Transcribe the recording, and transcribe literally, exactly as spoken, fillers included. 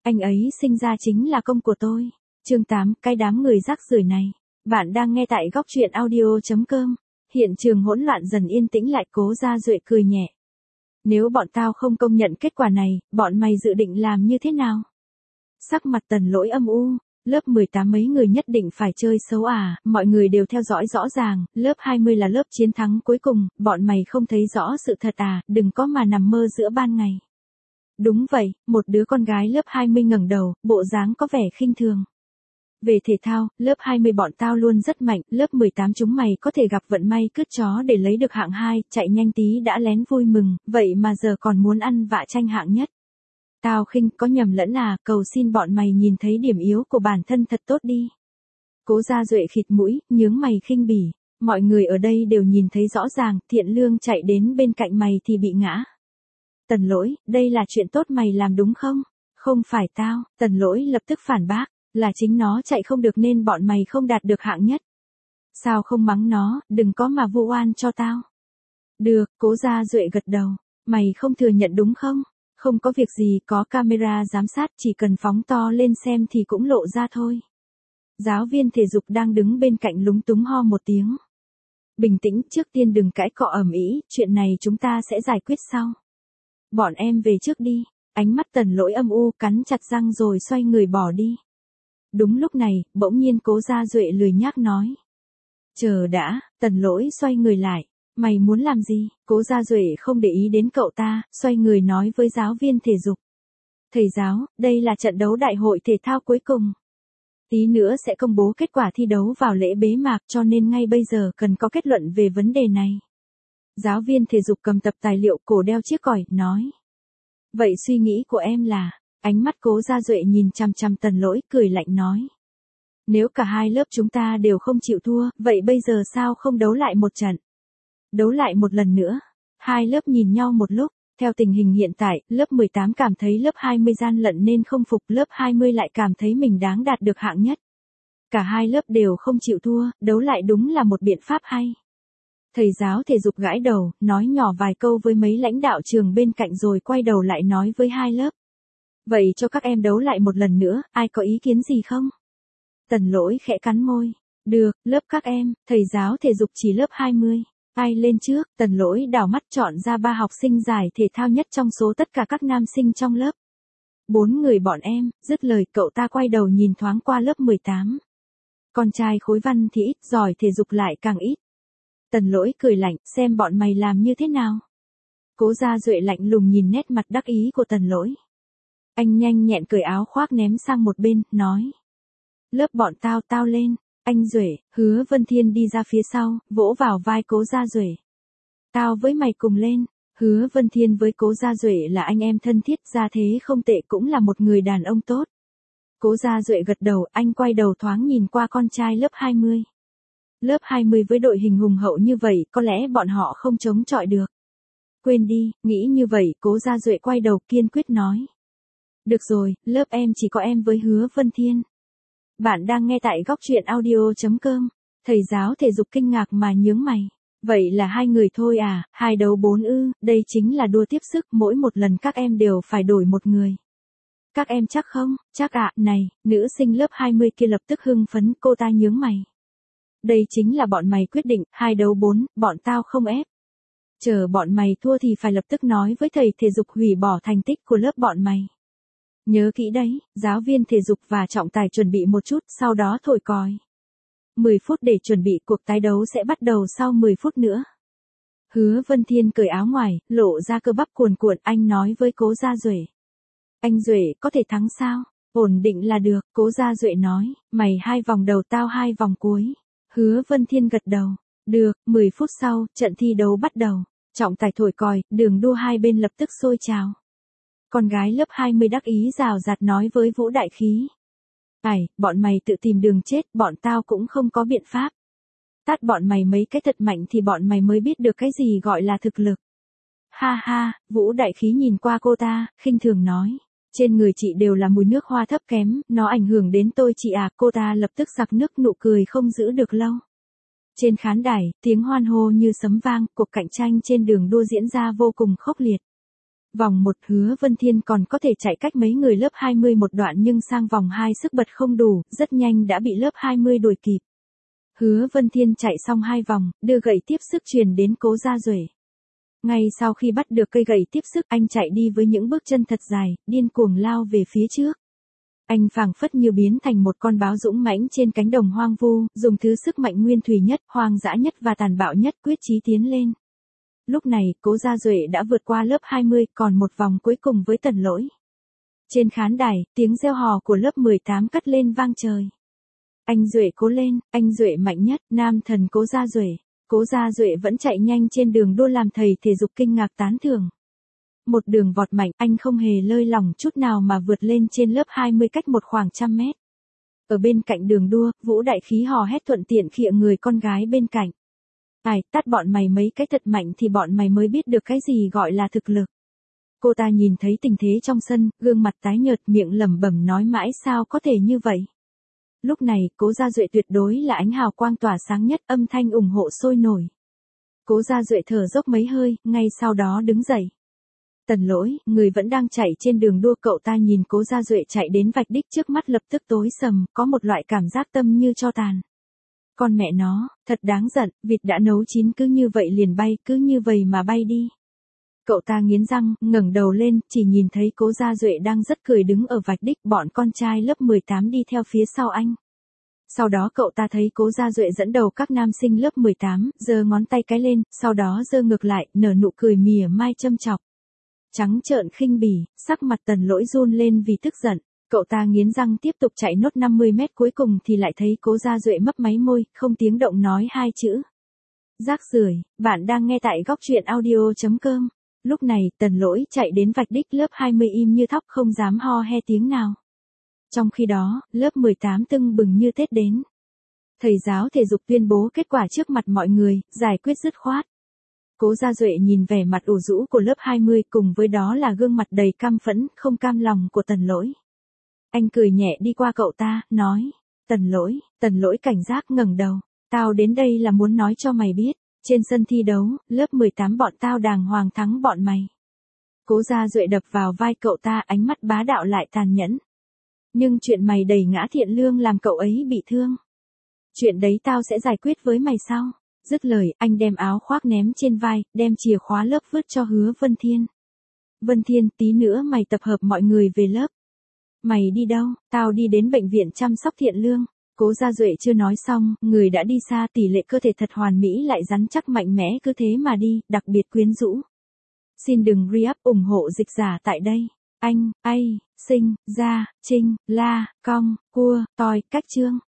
Anh ấy sinh ra chính là công của tôi. Chương tám, cái đám người rác rưởi này. Bạn đang nghe tại góc truyện audio chấm com. Hiện trường hỗn loạn dần yên tĩnh lại, Cố Gia Duệ cười nhẹ. Nếu bọn tao không công nhận kết quả này, bọn mày dự định làm như thế nào? Sắc mặt Tần Lỗi âm u. Lớp mười tám mấy người nhất định phải chơi xấu à, mọi người đều theo dõi rõ ràng, lớp hai mươi là lớp chiến thắng cuối cùng, bọn mày không thấy rõ sự thật à, đừng có mà nằm mơ giữa ban ngày. Đúng vậy, một đứa con gái lớp hai mươi ngẩng đầu, bộ dáng có vẻ khinh thường. Về thể thao, lớp hai mươi bọn tao luôn rất mạnh, lớp mười tám chúng mày có thể gặp vận may cướp chó để lấy được hạng hai, chạy nhanh tí đã lén vui mừng, vậy mà giờ còn muốn ăn vạ tranh hạng nhất. Tao khinh, có nhầm lẫn à, cầu xin bọn mày nhìn thấy điểm yếu của bản thân thật tốt đi. Cố Gia Duệ khịt mũi, nhướng mày khinh bỉ, mọi người ở đây đều nhìn thấy rõ ràng, Thiện Lương chạy đến bên cạnh mày thì bị ngã. Tần Lỗi, đây là chuyện tốt mày làm đúng không? Không phải tao, Tần Lỗi lập tức phản bác, là chính nó chạy không được nên bọn mày không đạt được hạng nhất. Sao không mắng nó, đừng có mà vu oan cho tao. Được, Cố Gia Duệ gật đầu, mày không thừa nhận đúng không? Không có việc gì, có camera giám sát, chỉ cần phóng to lên xem thì cũng lộ ra thôi. Giáo viên thể dục đang đứng bên cạnh lúng túng ho một tiếng. Bình tĩnh, trước tiên đừng cãi cọ ầm ĩ, chuyện này chúng ta sẽ giải quyết sau. Bọn em về trước đi. Ánh mắt Tần Lỗi âm u, cắn chặt răng rồi xoay người bỏ đi. Đúng lúc này, bỗng nhiên Cố Gia Duệ lười nhác nói. Chờ đã, Tần Lỗi xoay người lại. Mày muốn làm gì? Cố Gia Duệ không để ý đến cậu ta, xoay người nói với giáo viên thể dục. Thầy giáo, đây là trận đấu đại hội thể thao cuối cùng. Tí nữa sẽ công bố kết quả thi đấu vào lễ bế mạc, cho nên ngay bây giờ cần có kết luận về vấn đề này. Giáo viên thể dục cầm tập tài liệu, cổ đeo chiếc còi, nói. Vậy suy nghĩ của em là, ánh mắt Cố Gia Duệ nhìn chằm chằm Tần Lỗi, cười lạnh nói. Nếu cả hai lớp chúng ta đều không chịu thua, vậy bây giờ sao không đấu lại một trận? Đấu lại một lần nữa. Hai lớp nhìn nhau một lúc, theo tình hình hiện tại, lớp mười tám cảm thấy lớp hai mươi gian lận nên không phục, lớp hai mươi lại cảm thấy mình đáng đạt được hạng nhất. Cả hai lớp đều không chịu thua, đấu lại đúng là một biện pháp hay. Thầy giáo thể dục gãi đầu, nói nhỏ vài câu với mấy lãnh đạo trường bên cạnh rồi quay đầu lại nói với hai lớp. Vậy cho các em đấu lại một lần nữa, ai có ý kiến gì không? Tần Lỗi khẽ cắn môi. Được, lớp các em, thầy giáo thể dục chỉ lớp hai mươi. Ai lên trước? Tần Lỗi đảo mắt chọn ra ba học sinh giải thể thao nhất trong số tất cả các nam sinh trong lớp. Bốn người bọn em, dứt lời cậu ta quay đầu nhìn thoáng qua lớp mười tám. Con trai khối văn thì ít, giỏi thể dục lại càng ít. Tần Lỗi cười lạnh, xem bọn mày làm như thế nào. Cố Gia Duệ lạnh lùng nhìn nét mặt đắc ý của Tần Lỗi. Anh nhanh nhẹn cởi áo khoác ném sang một bên, nói. Lớp bọn tao, tao lên. Anh Duệ, Hứa Vân Thiên đi ra phía sau, vỗ vào vai Cố Gia Duệ. Tao với mày cùng lên. Hứa Vân Thiên với Cố Gia Duệ là anh em thân thiết, gia thế không tệ, cũng là một người đàn ông tốt. Cố Gia Duệ gật đầu, anh quay đầu thoáng nhìn qua con trai lớp hai mươi. Lớp hai mươi với đội hình hùng hậu như vậy, có lẽ bọn họ không chống chọi được. Quên đi, nghĩ như vậy, Cố Gia Duệ quay đầu kiên quyết nói. Được rồi, lớp em chỉ có em với Hứa Vân Thiên. Bạn đang nghe tại góc truyện audio chấm com. Thầy giáo thể dục kinh ngạc mà nhướng mày. Vậy là hai người thôi à, hai đấu bốn ư, đây chính là đua tiếp sức, mỗi một lần các em đều phải đổi một người. Các em chắc không? Chắc ạ, này, nữ sinh lớp hai mươi kia lập tức hưng phấn, cô ta nhướng mày. Đây chính là bọn mày quyết định, hai đấu bốn, bọn tao không ép. Chờ bọn mày thua thì phải lập tức nói với thầy thể dục hủy bỏ thành tích của lớp bọn mày. Nhớ kỹ đấy, giáo viên thể dục và trọng tài chuẩn bị một chút, sau đó thổi còi. mười phút để chuẩn bị, cuộc tái đấu sẽ bắt đầu sau mười phút nữa. Hứa Vân Thiên cởi áo ngoài, lộ ra cơ bắp cuồn cuộn, anh nói với Cố Gia Duệ. Anh Duệ, có thể thắng sao? Ổn định là được, Cố Gia Duệ nói, mày hai vòng đầu tao hai vòng cuối. Hứa Vân Thiên gật đầu. Được, mười phút sau, trận thi đấu bắt đầu. Trọng tài thổi còi, đường đua hai bên lập tức sôi trào. Con gái lớp hai mươi đắc ý rào rạt nói với Vũ Đại Khí. Ải, bọn mày tự tìm đường chết, bọn tao cũng không có biện pháp. Tát bọn mày mấy cái thật mạnh thì bọn mày mới biết được cái gì gọi là thực lực. Ha ha, Vũ Đại Khí nhìn qua cô ta, khinh thường nói. Trên người chị đều là mùi nước hoa thấp kém, nó ảnh hưởng đến tôi chị à, cô ta lập tức giặc nước, nụ cười không giữ được lâu. Trên khán đài, tiếng hoan hô như sấm vang, cuộc cạnh tranh trên đường đua diễn ra vô cùng khốc liệt. Vòng một Hứa Vân Thiên còn có thể chạy cách mấy người lớp hai mươi một đoạn nhưng sang vòng hai sức bật không đủ, rất nhanh đã bị lớp hai mươi đuổi kịp. Hứa Vân Thiên chạy xong hai vòng, đưa gậy tiếp sức truyền đến Cố Gia Duệ. Ngay sau khi bắt được cây gậy tiếp sức, anh chạy đi với những bước chân thật dài, điên cuồng lao về phía trước. Anh phảng phất như biến thành một con báo dũng mãnh trên cánh đồng hoang vu, dùng thứ sức mạnh nguyên thủy nhất, hoang dã nhất và tàn bạo nhất quyết chí tiến lên. Lúc này, Cố Gia Duệ đã vượt qua lớp hai mươi, còn một vòng cuối cùng với Tần Lỗi. Trên khán đài, tiếng reo hò của lớp mười tám cất lên vang trời. Anh Duệ cố lên, anh Duệ mạnh nhất, nam thần Cố Gia Duệ. Cố Gia Duệ vẫn chạy nhanh trên đường đua làm thầy thể dục kinh ngạc tán thưởng. Một đường vọt mạnh, anh không hề lơi lỏng chút nào mà vượt lên trên lớp hai mươi cách một khoảng trăm mét. Ở bên cạnh đường đua, Vũ Đại Khí hò hét thuận tiện khịa người con gái bên cạnh. Ai, tát bọn mày mấy cái thật mạnh thì bọn mày mới biết được cái gì gọi là thực lực. Cô ta nhìn thấy tình thế trong sân, gương mặt tái nhợt, miệng lẩm bẩm nói mãi sao có thể như vậy. Lúc này, Cố Gia Duệ tuyệt đối là ánh hào quang tỏa sáng nhất, âm thanh ủng hộ sôi nổi. Cố Gia Duệ thở dốc mấy hơi, ngay sau đó đứng dậy. Tần Lỗi, người vẫn đang chạy trên đường đua, cậu ta nhìn Cố Gia Duệ chạy đến vạch đích trước mắt lập tức tối sầm, có một loại cảm giác tâm như tro tàn. Con mẹ nó, thật đáng giận, vịt đã nấu chín cứ như vậy liền bay, cứ như vậy mà bay đi. Cậu ta nghiến răng, ngẩng đầu lên, chỉ nhìn thấy Cố Gia Duệ đang rất cười đứng ở vạch đích, bọn con trai lớp mười tám đi theo phía sau anh. Sau đó cậu ta thấy Cố Gia Duệ dẫn đầu các nam sinh lớp mười tám, giơ ngón tay cái lên, sau đó giơ ngược lại, nở nụ cười mỉa mai châm chọc. Trắng trợn khinh bỉ, sắc mặt Tần Lỗi run lên vì tức giận. Cậu ta nghiến răng tiếp tục chạy nốt năm mươi mét cuối cùng thì lại thấy Cố Gia Duệ mấp máy môi, không tiếng động nói hai chữ. Rác rưởi. Bạn đang nghe tại góc truyện audio chấm com. Lúc này, Tần Lỗi chạy đến vạch đích lớp hai mươi im như thóc không dám ho he tiếng nào. Trong khi đó, lớp mười tám tưng bừng như Tết đến. Thầy giáo thể dục tuyên bố kết quả trước mặt mọi người, giải quyết dứt khoát. Cố Gia Duệ nhìn vẻ mặt ủ rũ của lớp hai mươi cùng với đó là gương mặt đầy căm phẫn, không cam lòng của Tần Lỗi. Anh cười nhẹ đi qua cậu ta, nói. Tần Lỗi, Tần Lỗi cảnh giác ngẩng đầu. Tao đến đây là muốn nói cho mày biết. Trên sân thi đấu, lớp mười tám bọn tao đàng hoàng thắng bọn mày. Cố Gia Duệ đập vào vai cậu ta, ánh mắt bá đạo lại tàn nhẫn. Nhưng chuyện mày đẩy ngã Thiện Lương làm cậu ấy bị thương. Chuyện đấy tao sẽ giải quyết với mày sau. Dứt lời, anh đem áo khoác ném trên vai, đem chìa khóa lớp vứt cho Hứa Vân Thiên. Vân Thiên, tí nữa mày tập hợp mọi người về lớp. Mày đi đâu? Tao đi đến bệnh viện chăm sóc Thiện Lương. Cố Gia Duệ chưa nói xong, người đã đi xa, tỷ lệ cơ thể thật hoàn mỹ lại rắn chắc mạnh mẽ cứ thế mà đi, đặc biệt quyến rũ. Xin đừng re-up ủng hộ dịch giả tại đây. Anh, ai, sinh, ra, trinh, la, cong, cua, toi, cách chương.